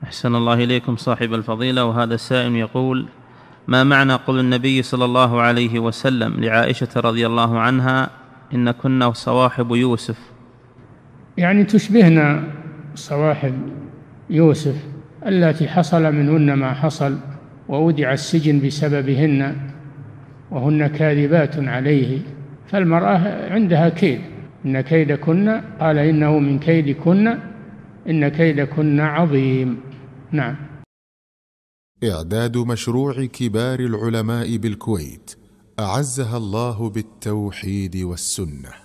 أحسن الله إليكم صاحب الفضيلة. وهذا السائل يقول: ما معنى قول النبي صلى الله عليه وسلم لعائشة رضي الله عنها: إن كنا صواحب يوسف؟ يعني تشبهنا صواحب يوسف التي حصل منهن ما حصل وودع السجن بسببهن وهن كاذبات عليه، فالمرأة عندها كيد. إن كيدكن، قال إنه من كيدكن، إن كيدكن عظيم. نعم. إعداد مشروع كبار العلماء بالكويت أعزها الله بالتوحيد والسنة.